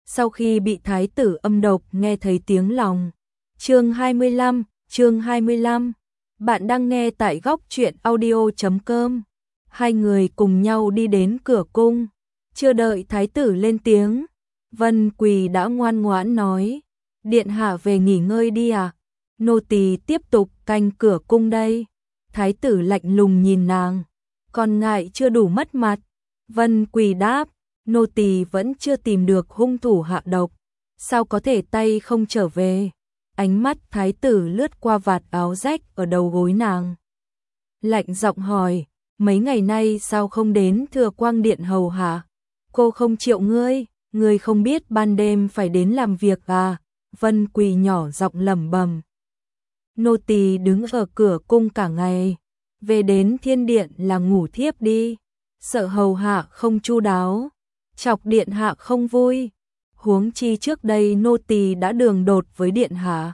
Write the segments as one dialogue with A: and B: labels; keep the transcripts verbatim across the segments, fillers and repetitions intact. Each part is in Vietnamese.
A: sau khi bị thái tử âm độc nghe thấy tiếng lòng. Chương hai mươi lăm, chương hai mươi lăm. Bạn đang nghe tại góc truyện audio chấm com. Hai người cùng nhau đi đến cửa cung, chưa đợi thái tử lên tiếng, Vân Quỳ đã ngoan ngoãn nói: "Điện hạ về nghỉ ngơi đi à? Nô tỳ tiếp tục canh cửa cung đây." Thái tử lạnh lùng nhìn nàng, còn ngại chưa đủ mất mặt. Vân Quỳ đáp: "Nô tỳ vẫn chưa tìm được hung thủ hạ độc, sao có thể tay không trở về?" Ánh mắt thái tử lướt qua vạt áo rách ở đầu gối nàng, lạnh giọng hỏi: "Mấy ngày nay sao không đến Thừa Quang Điện hầu hạ? Cô không triệu ngươi, ngươi không biết ban đêm phải đến làm việc à?" Vân Quỳ nhỏ giọng lẩm bẩm: "Nô tỳ đứng ở cửa cung cả ngày, về đến thiên điện là ngủ thiếp đi, sợ hầu hạ không chu đáo, chọc điện hạ không vui. Huống chi trước đây nô tỳ đã đường đột với điện hạ,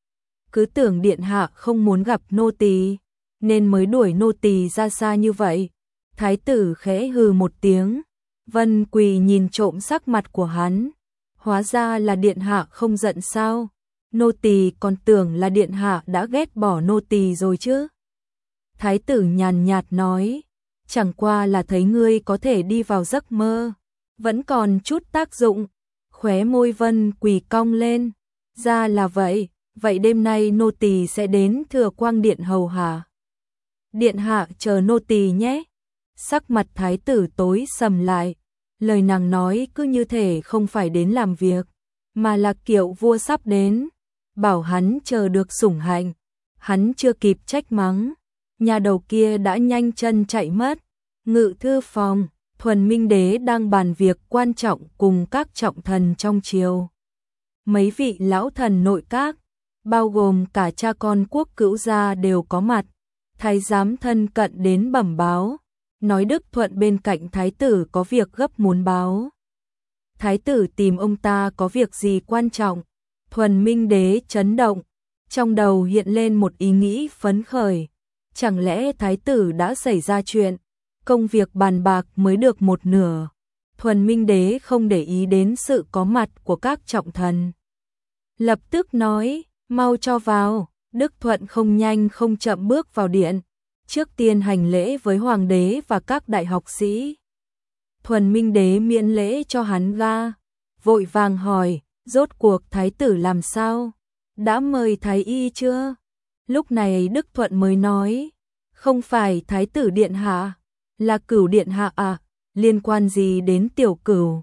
A: cứ tưởng điện hạ không muốn gặp nô tỳ, nên mới đuổi nô tỳ ra xa như vậy." Thái tử khẽ hừ một tiếng. Vân Quỳ nhìn trộm sắc mặt của hắn, hóa ra là điện hạ không giận sao? Nô tỳ còn tưởng là điện hạ đã ghét bỏ nô tỳ rồi chứ. Thái tử nhàn nhạt nói: "Chẳng qua là thấy ngươi có thể đi vào giấc mơ, vẫn còn chút tác dụng." Khóe môi Vân Quỳ cong lên: "Ra là vậy, vậy đêm nay nô tỳ sẽ đến Thừa Quang Điện hầu hạ. Điện hạ chờ nô tỳ nhé." Sắc mặt thái tử tối sầm lại, lời nàng nói cứ như thể không phải đến làm việc, mà là kiểu vua sắp đến, bảo hắn chờ được sủng hạnh. Hắn chưa kịp trách mắng, nhà đầu kia đã nhanh chân chạy mất. Ngự thư phòng, Thuần Minh Đế đang bàn việc quan trọng cùng các trọng thần trong triều. Mấy vị lão thần nội các, bao gồm cả cha con quốc cữu gia đều có mặt. Thái giám thân cận đến bẩm báo, nói Đức Thuận bên cạnh thái tử có việc gấp muốn báo. Thái tử tìm ông ta có việc gì quan trọng? Thuần Minh Đế chấn động, trong đầu hiện lên một ý nghĩ phấn khởi. Chẳng lẽ thái tử đã xảy ra chuyện? Công việc bàn bạc mới được một nửa. Thuần Minh Đế không để ý đến sự có mặt của các trọng thần, lập tức nói: "Mau cho vào." Đức Thuận không nhanh không chậm bước vào điện, trước tiên hành lễ với hoàng đế và các đại học sĩ. Thuần Minh Đế miễn lễ cho hắn ga, vội vàng hỏi: "Rốt cuộc thái tử làm sao? Đã mời thái y chưa?" Lúc này Đức Thuận mới nói: "Không phải thái tử điện hạ, là Cửu điện hạ à, liên quan gì đến tiểu Cửu?"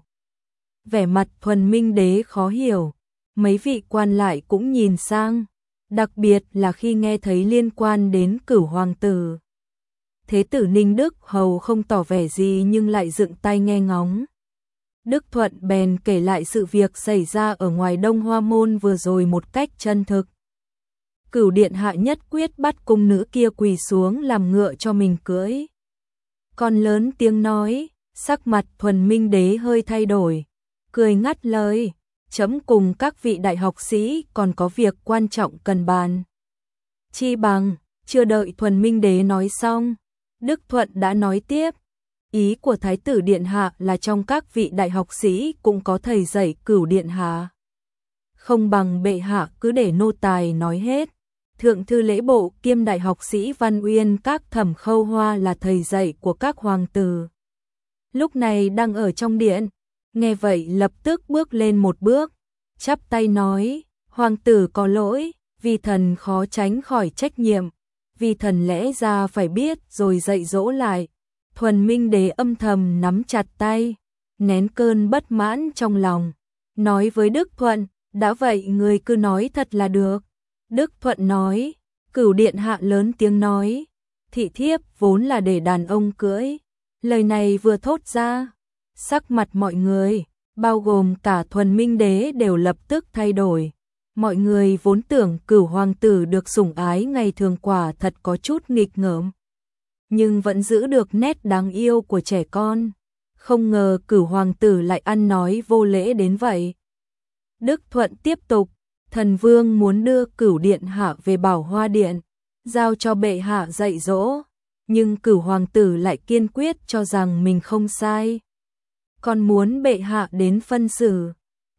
A: Vẻ mặt Thuần Minh Đế khó hiểu, mấy vị quan lại cũng nhìn sang, đặc biệt là khi nghe thấy liên quan đến Cửu hoàng tử. Thế tử Ninh Đức hầu không tỏ vẻ gì nhưng lại dựng tai nghe ngóng. Đức Thuận bèn kể lại sự việc xảy ra ở ngoài Đông Hoa Môn vừa rồi một cách chân thực. Cửu điện hạ nhất quyết bắt cung nữ kia quỳ xuống làm ngựa cho mình cưỡi. Còn lớn tiếng nói, sắc mặt Thuần Minh Đế hơi thay đổi, cười ngắt lời: "Chấm cùng các vị đại học sĩ còn có việc quan trọng cần bàn." Chi bằng, chưa đợi Thuần Minh Đế nói xong, Đức Thuận đã nói tiếp: "Ý của thái tử điện hạ là trong các vị đại học sĩ cũng có thầy dạy Cửu điện hạ. Không bằng bệ hạ cứ để nô tài nói hết. Thượng thư lễ bộ kiêm đại học sĩ Văn Uyên các Thẩm Khâu Hoa là thầy dạy của các hoàng tử, lúc này đang ở trong điện." Nghe vậy lập tức bước lên một bước, chắp tay nói: "Hoàng tử có lỗi, vi thần khó tránh khỏi trách nhiệm, vi thần lẽ ra phải biết rồi dạy dỗ lại." Thuần Minh Đế âm thầm nắm chặt tay, nén cơn bất mãn trong lòng, nói với Đức Thuận: "Đã vậy người cứ nói thật là được." Đức Thuận nói: "Cửu điện hạ lớn tiếng nói, thị thiếp vốn là để đàn ông cưỡi." Lời này vừa thốt ra, sắc mặt mọi người, bao gồm cả Thuần Minh Đế đều lập tức thay đổi. Mọi người vốn tưởng Cửu hoàng tử được sủng ái ngày thường quả thật có chút nghịch ngợm, nhưng vẫn giữ được nét đáng yêu của trẻ con. Không ngờ Cửu hoàng tử lại ăn nói vô lễ đến vậy. Đức Thuận tiếp tục: "Thần vương muốn đưa Cửu điện hạ về Bảo Hoa điện, giao cho bệ hạ dạy dỗ, nhưng Cửu hoàng tử lại kiên quyết cho rằng mình không sai, còn muốn bệ hạ đến phân xử."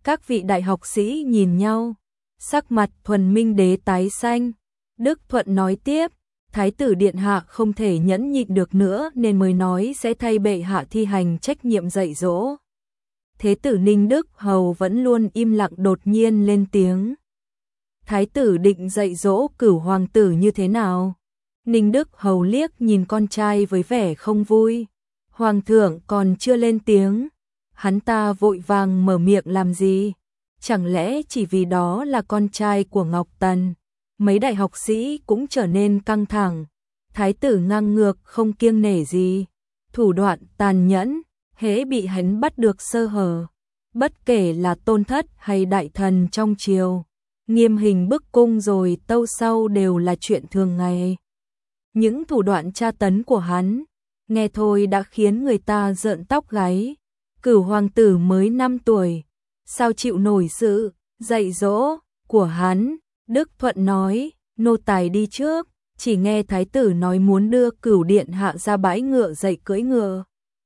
A: Các vị đại học sĩ nhìn nhau, sắc mặt Thuần Minh Đế tái xanh. Đức Thuận nói tiếp, Thái tử điện hạ không thể nhẫn nhịn được nữa nên mới nói sẽ thay bệ hạ thi hành trách nhiệm dạy dỗ. Thế tử Ninh Đức Hầu vẫn luôn im lặng đột nhiên lên tiếng. Thái tử định dạy dỗ Cửu hoàng tử như thế nào? Ninh Đức Hầu liếc nhìn con trai với vẻ không vui. Hoàng thượng còn chưa lên tiếng, hắn ta vội vàng mở miệng làm gì? Chẳng lẽ chỉ vì đó là con trai của Ngọc Tần? Mấy đại học sĩ cũng trở nên căng thẳng. Thái tử ngang ngược không kiêng nể gì, thủ đoạn tàn nhẫn, hễ bị hắn bắt được sơ hở, bất kể là tôn thất hay đại thần trong triều, nghiêm hình bức cung rồi tâu sau đều là chuyện thường ngày. Những thủ đoạn tra tấn của hắn, nghe thôi đã khiến người ta rợn tóc gáy. Cửu hoàng tử mới năm tuổi, sao chịu nổi sự dạy dỗ của hắn? Đức Thuận nói, nô tài đi trước, chỉ nghe thái tử nói muốn đưa Cửu điện hạ ra bãi ngựa dạy cưỡi ngựa,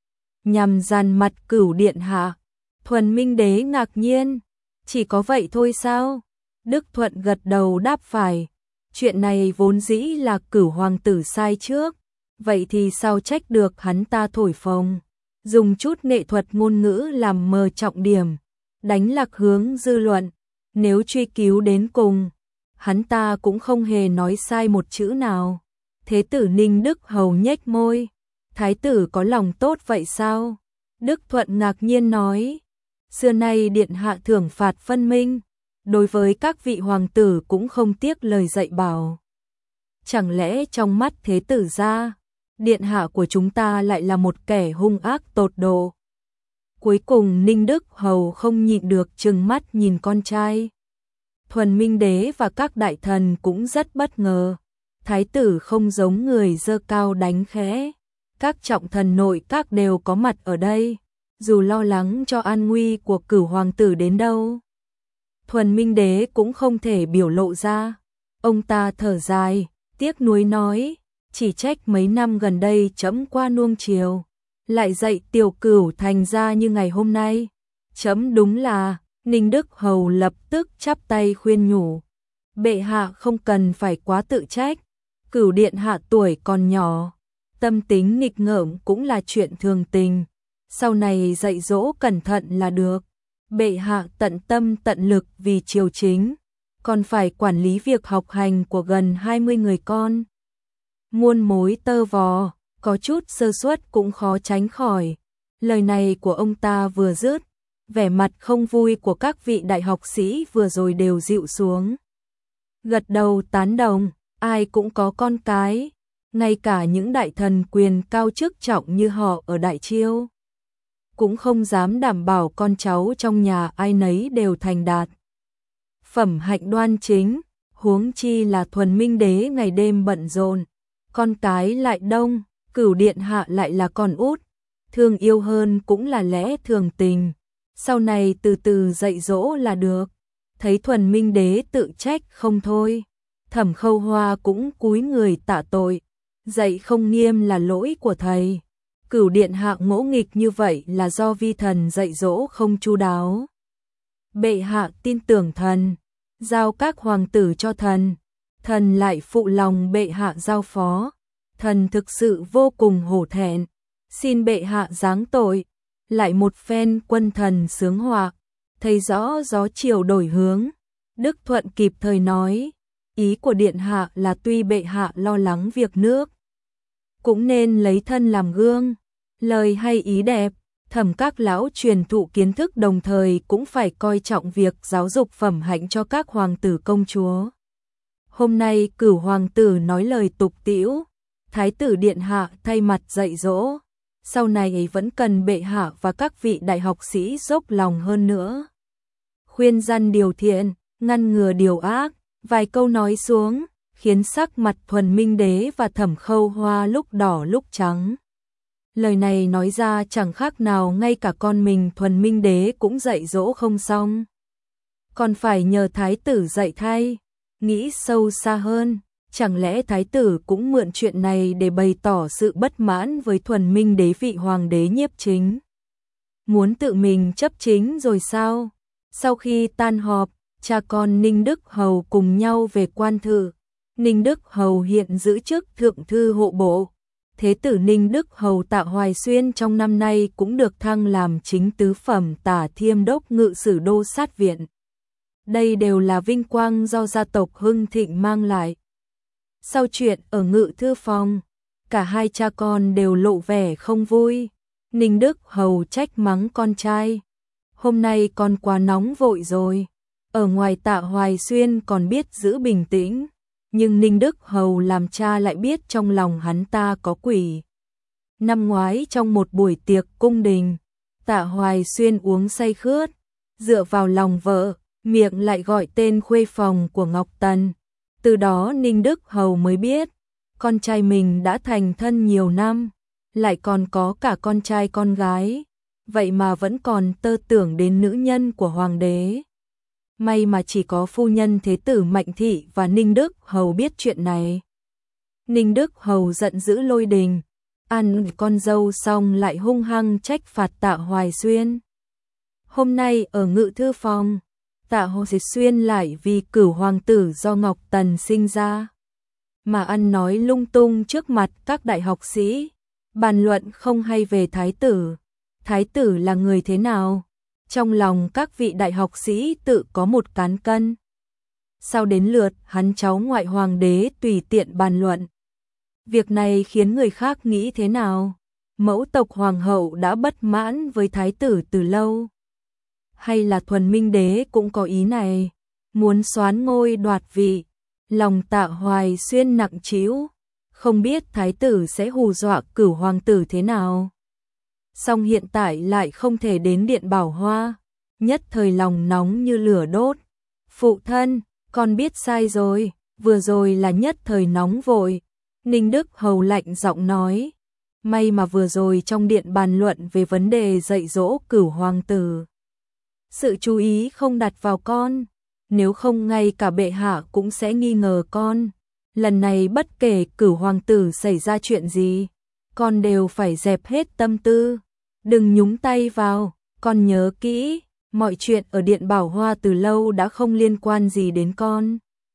A: nhằm dàn mặt Cửu điện hạ. Thuần Minh Đế ngạc nhiên, chỉ có vậy thôi sao? Đức Thuận gật đầu đáp phải, chuyện này vốn dĩ là Cửu hoàng tử sai trước, vậy thì sao trách được hắn ta thổi phồng, dùng chút nghệ thuật ngôn ngữ làm mờ trọng điểm, đánh lạc hướng dư luận. Nếu truy cứu đến cùng, hắn ta cũng không hề nói sai một chữ nào. Thế tử Ninh Đức Hầu nhếch môi, thái tử có lòng tốt vậy sao? Đức Thuận ngạc nhiên nói, xưa nay điện hạ thưởng phạt phân minh, đối với các vị hoàng tử cũng không tiếc lời dạy bảo. Chẳng lẽ trong mắt thế tử gia, điện hạ của chúng ta lại là một kẻ hung ác tột độ? Cuối cùng Ninh Đức Hầu không nhịn được trừng mắt nhìn con trai. Thuần Minh Đế và các đại thần cũng rất bất ngờ. Thái tử không giống người giơ cao đánh khẽ. Các trọng thần nội các đều có mặt ở đây, dù lo lắng cho an nguy của Cửu hoàng tử đến đâu. Thuần Minh Đế cũng không thể biểu lộ ra. Ông ta thở dài, tiếc nuối nói, chỉ trách mấy năm gần đây trẫm qua nuông chiều, lại dạy tiểu Cửu thành ra như ngày hôm nay. Trẫm đúng là, Ninh Đức Hầu lập tức chắp tay khuyên nhủ, bệ hạ không cần phải quá tự trách, Cửu điện hạ tuổi còn nhỏ, tâm tính nghịch ngợm cũng là chuyện thường tình, sau này dạy dỗ cẩn thận là được. Bệ hạ tận tâm tận lực vì triều chính, còn phải quản lý việc học hành của gần hai mươi người con. Muôn mối tơ vò, có chút sơ suất cũng khó tránh khỏi. Lời này của ông ta vừa dứt, vẻ mặt không vui của các vị đại học sĩ vừa rồi đều dịu xuống. Gật đầu tán đồng, ai cũng có con cái, ngay cả những đại thần quyền cao chức trọng như họ ở Đại Chiêu cũng không dám đảm bảo con cháu trong nhà ai nấy đều thành đạt, phẩm hạnh đoan chính, huống chi là Thuần Minh Đế ngày đêm bận rộn, con cái lại đông, Cửu điện hạ lại là con út, thương yêu hơn cũng là lẽ thường tình, sau này từ từ dạy dỗ là được. Thấy Thuần Minh Đế tự trách không thôi, Thẩm Khâu Hoa cũng cúi người tạ tội, dạy không nghiêm là lỗi của thầy. Cửu điện hạ ngỗ nghịch như vậy là do vi thần dạy dỗ không chu đáo. Bệ hạ tin tưởng thần, giao các hoàng tử cho thần, thần lại phụ lòng bệ hạ giao phó, thần thực sự vô cùng hổ thẹn, xin bệ hạ giáng tội. Lại một phen quân thần sướng họa, thấy rõ gió chiều đổi hướng. Đức Thuận kịp thời nói, ý của điện hạ là tuy bệ hạ lo lắng việc nước, cũng nên lấy thân làm gương. Lời hay ý đẹp, Thẩm các lão truyền thụ kiến thức đồng thời cũng phải coi trọng việc giáo dục phẩm hạnh cho các hoàng tử công chúa. Hôm nay Cửu hoàng tử nói lời tục tĩu, thái tử điện hạ thay mặt dạy dỗ, sau này vẫn cần bệ hạ và các vị đại học sĩ dốc lòng hơn nữa. Khuyên răn điều thiện, ngăn ngừa điều ác, vài câu nói xuống, khiến sắc mặt Thuần Minh Đế và Thẩm Khâu Hoa lúc đỏ lúc trắng. Lời này nói ra chẳng khác nào ngay cả con mình Thuần Minh Đế cũng dạy dỗ không xong, còn phải nhờ thái tử dạy thay. Nghĩ sâu xa hơn, chẳng lẽ thái tử cũng mượn chuyện này để bày tỏ sự bất mãn với Thuần Minh Đế vị hoàng đế nhiếp chính, muốn tự mình chấp chính rồi sao? Sau khi tan họp, cha con Ninh Đức Hầu cùng nhau về quan thự. Ninh Đức Hầu hiện giữ chức thượng thư hộ bộ. Thế tử Ninh Đức Hầu Tạ Hoài Xuyên trong năm nay cũng được thăng làm chính tứ phẩm Tả Thiêm Đốc Ngự Sử Đô Sát Viện. Đây đều là vinh quang do gia tộc hưng thịnh mang lại. Sau chuyện ở Ngự Thư Phòng, cả hai cha con đều lộ vẻ không vui. Ninh Đức Hầu trách mắng con trai: "Hôm nay con quá nóng vội rồi." Ở ngoài Tạ Hoài Xuyên còn biết giữ bình tĩnh, nhưng Ninh Đức Hầu làm cha lại biết trong lòng hắn ta có quỷ. Năm ngoái trong một buổi tiệc cung đình, Tạ Hoài Xuyên uống say khướt, dựa vào lòng vợ, miệng lại gọi tên khuê phòng của Ngọc Tần. Từ đó Ninh Đức Hầu mới biết, con trai mình đã thành thân nhiều năm, lại còn có cả con trai con gái, vậy mà vẫn còn tơ tưởng đến nữ nhân của hoàng đế. May mà chỉ có phu nhân thế tử Mạnh Thị và Ninh Đức Hầu biết chuyện này. Ninh Đức Hầu giận dữ lôi đình, ăn con dâu xong lại hung hăng trách phạt Tạ Hoài Xuyên. Hôm nay ở Ngự Thư Phòng, Tạ Hoài Xuyên lại vì cửu hoàng tử do Ngọc Tần sinh ra mà ăn nói lung tung trước mặt các đại học sĩ, bàn luận không hay về thái tử. Thái tử là người thế nào? Trong lòng các vị đại học sĩ tự có một cán cân. Sau đến lượt hắn cháu ngoại hoàng đế tùy tiện bàn luận. Việc này khiến người khác nghĩ thế nào? Mẫu tộc hoàng hậu đã bất mãn với thái tử từ lâu. Hay là Thuần Minh đế cũng có ý này, muốn soán ngôi đoạt vị? Lòng Tạ Hoài Xuyên nặng trĩu, không biết thái tử sẽ hù dọa cửu hoàng tử thế nào. Song hiện tại lại không thể đến Điện Bảo Hoa, nhất thời lòng nóng như lửa đốt. Phụ thân, con biết sai rồi, vừa rồi là nhất thời nóng vội. Ninh Đức Hầu lạnh giọng nói, may mà vừa rồi trong điện bàn luận về vấn đề dạy dỗ cửu hoàng tử, sự chú ý không đặt vào con, nếu không ngay cả bệ hạ cũng sẽ nghi ngờ con. Lần này bất kể cửu hoàng tử xảy ra chuyện gì, con đều phải dẹp hết tâm tư, đừng nhúng tay vào. Con nhớ kỹ, mọi chuyện ở Điện Bảo Hoa từ lâu đã không liên quan gì đến con.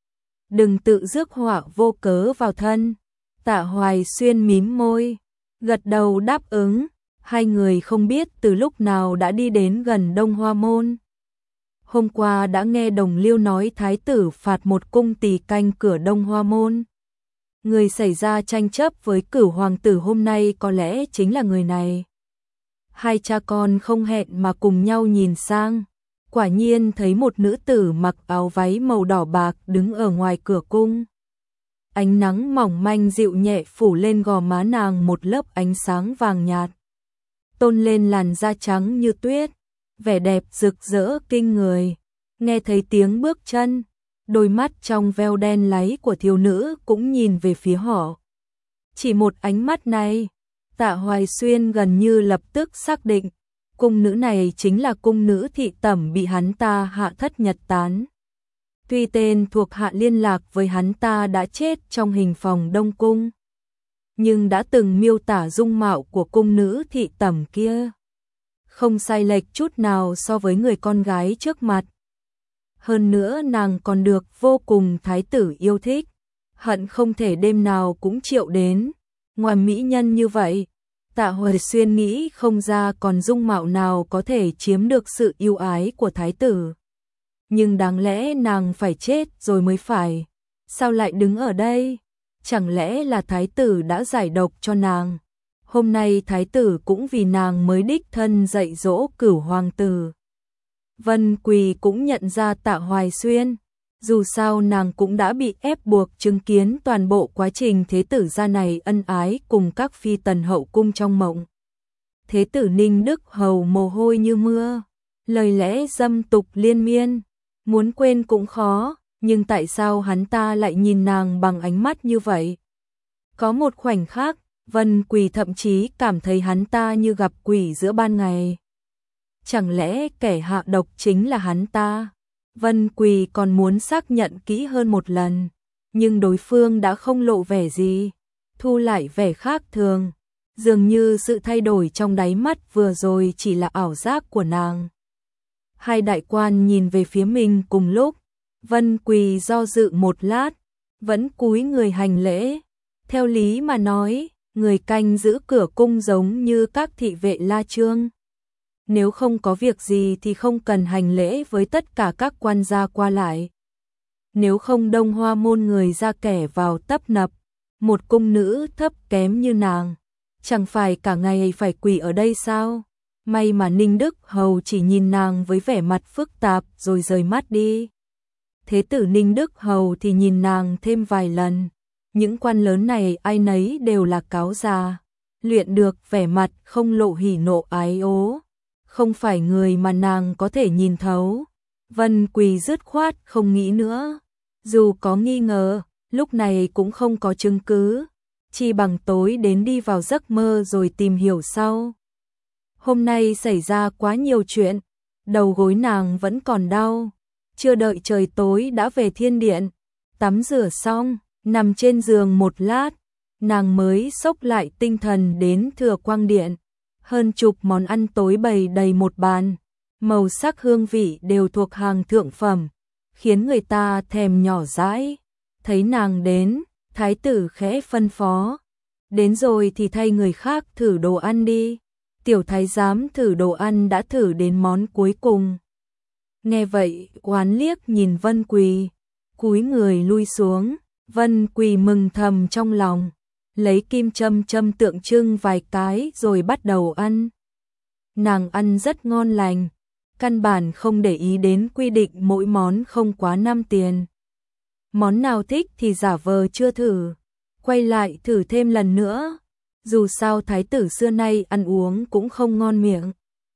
A: Đừng tự rước họa vô cớ vào thân. Tạ Hoài Xuyên mím môi, gật đầu đáp ứng. Hai người không biết từ lúc nào đã đi đến gần Đông Hoa Môn. Hôm qua đã nghe Đồng Liêu nói thái tử phạt một cung tỳ canh cửa Đông Hoa Môn. Người xảy ra tranh chấp với cửu hoàng tử hôm nay có lẽ chính là người này. Hai cha con không hẹn mà cùng nhau nhìn sang, quả nhiên thấy một nữ tử mặc áo váy màu đỏ bạc đứng ở ngoài cửa cung. Ánh nắng mỏng manh dịu nhẹ phủ lên gò má nàng một lớp ánh sáng vàng nhạt, tôn lên làn da trắng như tuyết, vẻ đẹp rực rỡ kinh người. Nghe thấy tiếng bước chân, đôi mắt trong veo đen láy của thiếu nữ cũng nhìn về phía họ. Chỉ một ánh mắt này, Tạ Hoài Xuyên gần như lập tức xác định, cung nữ này chính là cung nữ thị tẩm bị hắn ta hạ thất nhật tán. Tuy tên thuộc hạ liên lạc với hắn ta đã chết trong hình phòng Đông Cung, nhưng đã từng miêu tả dung mạo của cung nữ thị tẩm kia không sai lệch chút nào so với người con gái trước mặt. Hơn nữa nàng còn được vô cùng thái tử yêu thích, hận không thể đêm nào cũng triệu đến. Ngoài mỹ nhân như vậy, Tạ Hoài Xuyên nghĩ không ra còn dung mạo nào có thể chiếm được sự yêu ái của thái tử. Nhưng đáng lẽ nàng phải chết rồi mới phải. Sao lại đứng ở đây? Chẳng lẽ là thái tử đã giải độc cho nàng? Hôm nay thái tử cũng vì nàng mới đích thân dạy dỗ cửu hoàng tử. Vân Quỳ cũng nhận ra Tạ Hoài Xuyên. Dù sao nàng cũng đã bị ép buộc chứng kiến toàn bộ quá trình thế tử gia này ân ái cùng các phi tần hậu cung trong mộng. Thế tử Ninh Đức Hầu mồ hôi như mưa, lời lẽ dâm tục liên miên, muốn quên cũng khó, nhưng tại sao hắn ta lại nhìn nàng bằng ánh mắt như vậy? Có một khoảnh khắc, Vân Quỳ thậm chí cảm thấy hắn ta như gặp quỷ giữa ban ngày. Chẳng lẽ kẻ hạ độc chính là hắn ta? Vân Quỳ còn muốn xác nhận kỹ hơn một lần, nhưng đối phương đã không lộ vẻ gì, thu lại vẻ khác thường, dường như sự thay đổi trong đáy mắt vừa rồi chỉ là ảo giác của nàng. Hai đại quan nhìn về phía mình cùng lúc, Vân Quỳ do dự một lát, vẫn cúi người hành lễ. Theo lý mà nói, người canh giữ cửa cung giống như các thị vệ La Trương. Nếu không có việc gì thì không cần hành lễ với tất cả các quan gia qua lại. Nếu không Đông Hoa môn người ra kẻ vào tấp nập, một cung nữ thấp kém như nàng, chẳng phải cả ngày phải quỳ ở đây sao? May mà Ninh Đức Hầu chỉ nhìn nàng với vẻ mặt phức tạp rồi rời mắt đi. Thế tử Ninh Đức Hầu thì nhìn nàng thêm vài lần. Những quan lớn này ai nấy đều là cáo già, luyện được vẻ mặt không lộ hỉ nộ ái ố. Không phải người mà nàng có thể nhìn thấu. Vân Quỳ dứt khoát không nghĩ nữa. Dù có nghi ngờ, lúc này cũng không có chứng cứ. Chi bằng tối đến đi vào giấc mơ rồi tìm hiểu sau. Hôm nay xảy ra quá nhiều chuyện, đầu gối nàng vẫn còn đau. Chưa đợi trời tối đã về thiên điện, tắm rửa xong, nằm trên giường một lát, nàng mới xốc lại tinh thần đến Thừa Quang Điện. Hơn chục món ăn tối bày đầy một bàn, màu sắc hương vị đều thuộc hàng thượng phẩm, khiến người ta thèm nhỏ dãi. Thấy nàng đến, thái tử khẽ phân phó, đến rồi thì thay người khác thử đồ ăn đi. Tiểu thái giám thử đồ ăn đã thử đến món cuối cùng. Nghe vậy, oán liếc nhìn Vân Quỳ, cúi người lui xuống. Vân Quỳ mừng thầm trong lòng, lấy kim châm châm tượng trưng vài cái rồi bắt đầu ăn. Nàng ăn rất ngon lành, căn bản không để ý đến quy định mỗi món không quá năm tiền. Món nào thích thì giả vờ chưa thử, quay lại thử thêm lần nữa. Dù sao thái tử xưa nay ăn uống cũng không ngon miệng.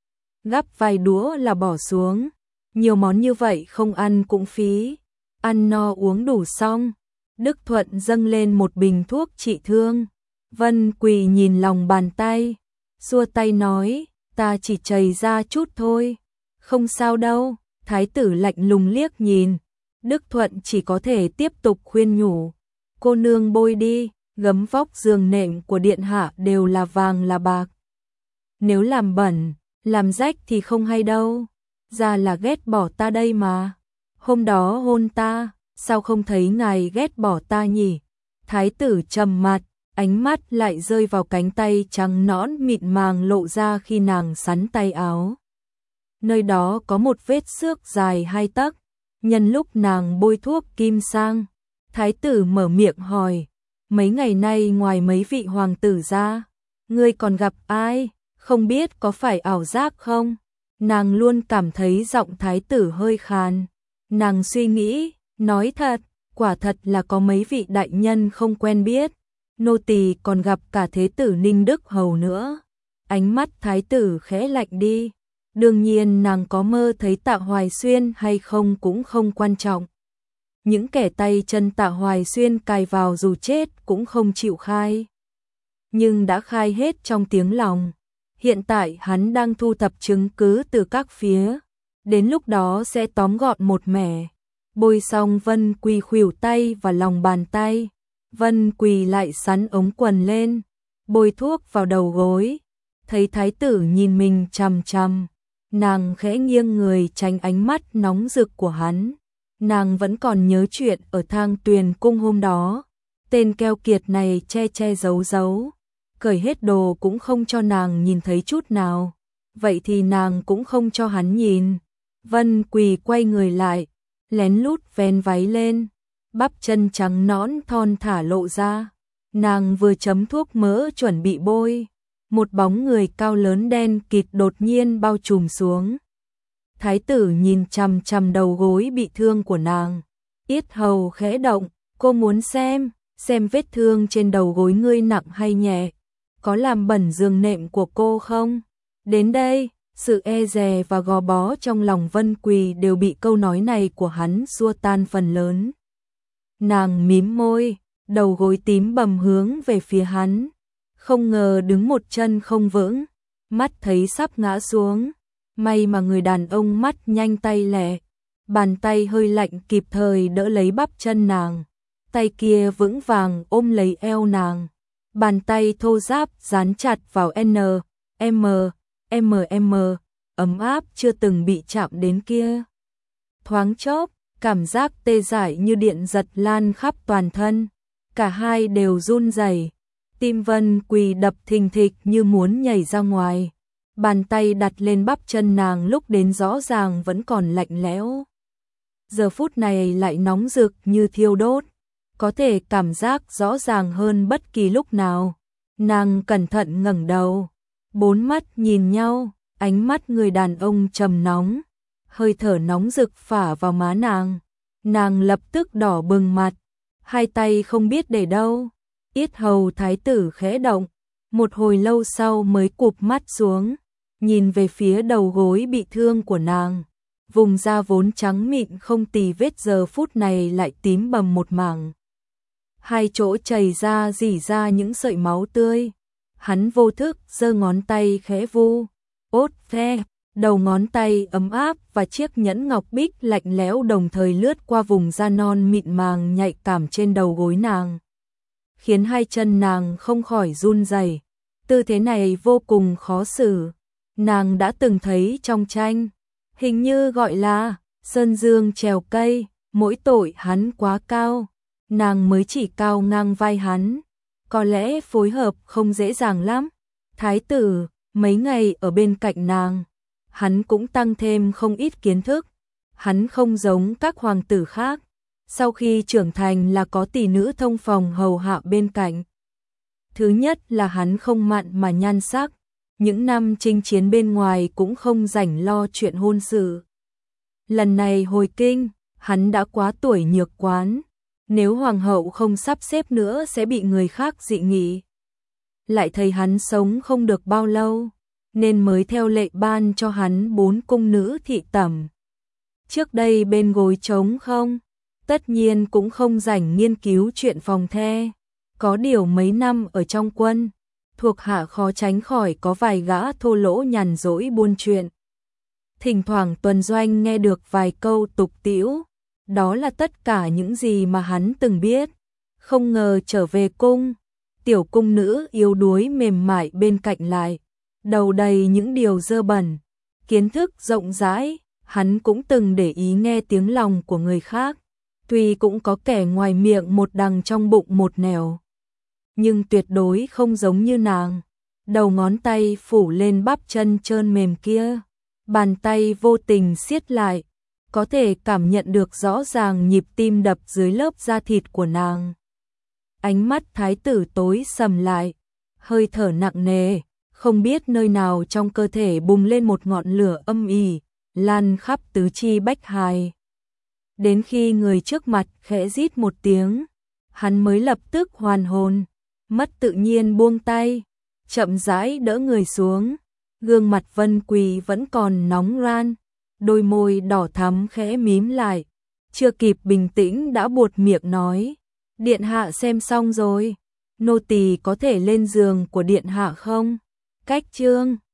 A: Gắp vài đũa là bỏ xuống, nhiều món như vậy không ăn cũng phí. Ăn no uống đủ xong, Đức Thuận dâng lên một bình thuốc trị thương. Vân Quỳ nhìn lòng bàn tay, xua tay nói, ta chỉ chảy ra chút thôi. Không sao đâu, thái tử lạnh lùng liếc nhìn. Đức Thuận chỉ có thể tiếp tục khuyên nhủ, cô nương bôi đi, gấm vóc giường nệm của điện hạ đều là vàng là bạc. Nếu làm bẩn, làm rách thì không hay đâu, ra là ghét bỏ ta đây mà. Hôm đó hôn ta, sao không thấy ngài ghét bỏ ta nhỉ? Thái tử trầm mặt, ánh mắt lại rơi vào cánh tay trắng nõn mịn màng lộ ra khi nàng xắn tay áo. Nơi đó có một vết xước dài hai tấc, nhân lúc nàng bôi thuốc kim sang. Thái tử mở miệng hỏi, mấy ngày nay ngoài mấy vị hoàng tử ra, ngươi còn gặp ai, không biết có phải ảo giác không? Nàng luôn cảm thấy giọng thái tử hơi khàn. Nàng suy nghĩ, nói thật, quả thật là có mấy vị đại nhân không quen biết. Nô tỳ còn gặp cả thế tử Ninh Đức Hầu nữa. Ánh mắt thái tử khẽ lạnh đi. Đương nhiên nàng có mơ thấy Tạ Hoài Xuyên hay không cũng không quan trọng. Những kẻ tay chân Tạ Hoài Xuyên cài vào dù chết cũng không chịu khai. Nhưng đã khai hết trong tiếng lòng. Hiện tại hắn đang thu thập chứng cứ từ các phía. Đến lúc đó sẽ tóm gọn một mẻ. Bôi xong Vân Quỳ khuỷu tay vào lòng bàn tay. Vân Quỳ lại sắn ống quần lên, bôi thuốc vào đầu gối. Thấy thái tử nhìn mình chằm chằm, nàng khẽ nghiêng người tránh ánh mắt nóng rực của hắn. Nàng vẫn còn nhớ chuyện ở Thang Tuyền cung hôm đó. Tên keo kiệt này che che giấu giấu, cởi hết đồ cũng không cho nàng nhìn thấy chút nào. Vậy thì nàng cũng không cho hắn nhìn. Vân Quỳ quay người lại, lén lút vén váy lên, bắp chân trắng nõn thon thả lộ ra. Nàng vừa chấm thuốc mỡ chuẩn bị bôi, một bóng người cao lớn đen kịt đột nhiên bao trùm xuống. Thái tử nhìn chằm chằm đầu gối bị thương của nàng, yết hầu khẽ động, cô muốn xem, xem vết thương trên đầu gối ngươi nặng hay nhẹ, có làm bẩn giường nệm của cô không? Đến đây, sự e dè và gò bó trong lòng Vân Quỳ đều bị câu nói này của hắn xua tan phần lớn. Nàng mím môi, đầu gối tím bầm hướng về phía hắn, không ngờ đứng một chân không vững, mắt thấy sắp ngã xuống. May mà người đàn ông mắt nhanh tay lẹ, bàn tay hơi lạnh kịp thời đỡ lấy bắp chân nàng, tay kia vững vàng ôm lấy eo nàng, bàn tay thô ráp dán chặt vào N, M, M M, ấm áp chưa từng bị chạm đến kia. Thoáng chốc, cảm giác tê dại như điện giật lan khắp toàn thân, cả hai đều run rẩy. Tim Vân Quỳ đập thình thịch như muốn nhảy ra ngoài. Bàn tay đặt lên bắp chân nàng lúc đến rõ ràng vẫn còn lạnh lẽo. Giờ phút này lại nóng rực như thiêu đốt, có thể cảm giác rõ ràng hơn bất kỳ lúc nào. Nàng cẩn thận ngẩng đầu, bốn mắt nhìn nhau, ánh mắt người đàn ông trầm nóng, hơi thở nóng rực phả vào má nàng. Nàng lập tức đỏ bừng mặt, hai tay không biết để đâu. Yết hầu thái tử khẽ động, một hồi lâu sau mới cụp mắt xuống, nhìn về phía đầu gối bị thương của nàng. Vùng da vốn trắng mịn không tì vết giờ phút này lại tím bầm một mảng. Hai chỗ chảy ra rỉ ra những sợi máu tươi. Hắn vô thức giơ ngón tay khẽ vu, ốt ve, đầu ngón tay ấm áp và chiếc nhẫn ngọc bích lạnh lẽo đồng thời lướt qua vùng da non mịn màng nhạy cảm trên đầu gối nàng, khiến hai chân nàng không khỏi run rẩy. Tư thế này vô cùng khó xử. Nàng đã từng thấy trong tranh, hình như gọi là Sơn Dương trèo cây, mỗi tội hắn quá cao, nàng mới chỉ cao ngang vai hắn, có lẽ phối hợp không dễ dàng lắm. Thái tử mấy ngày ở bên cạnh nàng, hắn cũng tăng thêm không ít kiến thức. Hắn không giống các hoàng tử khác, sau khi trưởng thành là có tỷ nữ thông phòng hầu hạ bên cạnh. Thứ nhất là hắn không mặn mà nhan sắc, những năm chinh chiến bên ngoài cũng không rảnh lo chuyện hôn sự. Lần này hồi kinh, hắn đã quá tuổi nhược quán, nếu hoàng hậu không sắp xếp nữa sẽ bị người khác dị nghị. Lại thấy hắn sống không được bao lâu, nên mới theo lệ ban cho hắn bốn cung nữ thị tẩm. Trước đây bên gối trống không, tất nhiên cũng không rảnh nghiên cứu chuyện phòng the. Có điều mấy năm ở trong quân, thuộc hạ khó tránh khỏi có vài gã thô lỗ nhàn rỗi buôn chuyện. Thỉnh thoảng tuần doanh nghe được vài câu tục tĩu, đó là tất cả những gì mà hắn từng biết. Không ngờ trở về cung, tiểu cung nữ yếu đuối mềm mại bên cạnh lại, đầu đầy những điều dơ bẩn, kiến thức rộng rãi. Hắn cũng từng để ý nghe tiếng lòng của người khác, tuy cũng có kẻ ngoài miệng một đằng trong bụng một nẻo, nhưng tuyệt đối không giống như nàng. Đầu ngón tay phủ lên bắp chân trơn mềm kia, bàn tay vô tình siết lại, có thể cảm nhận được rõ ràng nhịp tim đập dưới lớp da thịt của nàng. Ánh mắt thái tử tối sầm lại, hơi thở nặng nề, không biết nơi nào trong cơ thể bùng lên một ngọn lửa âm ỉ, lan khắp tứ chi bách hài. Đến khi người trước mặt khẽ rít một tiếng, hắn mới lập tức hoàn hồn, mất tự nhiên buông tay, chậm rãi đỡ người xuống. Gương mặt Vân Quỳ vẫn còn nóng ran, đôi môi đỏ thắm khẽ mím lại, chưa kịp bình tĩnh đã buột miệng nói: "Điện hạ xem xong rồi, nô tỳ có thể lên giường của điện hạ không?" Cách chương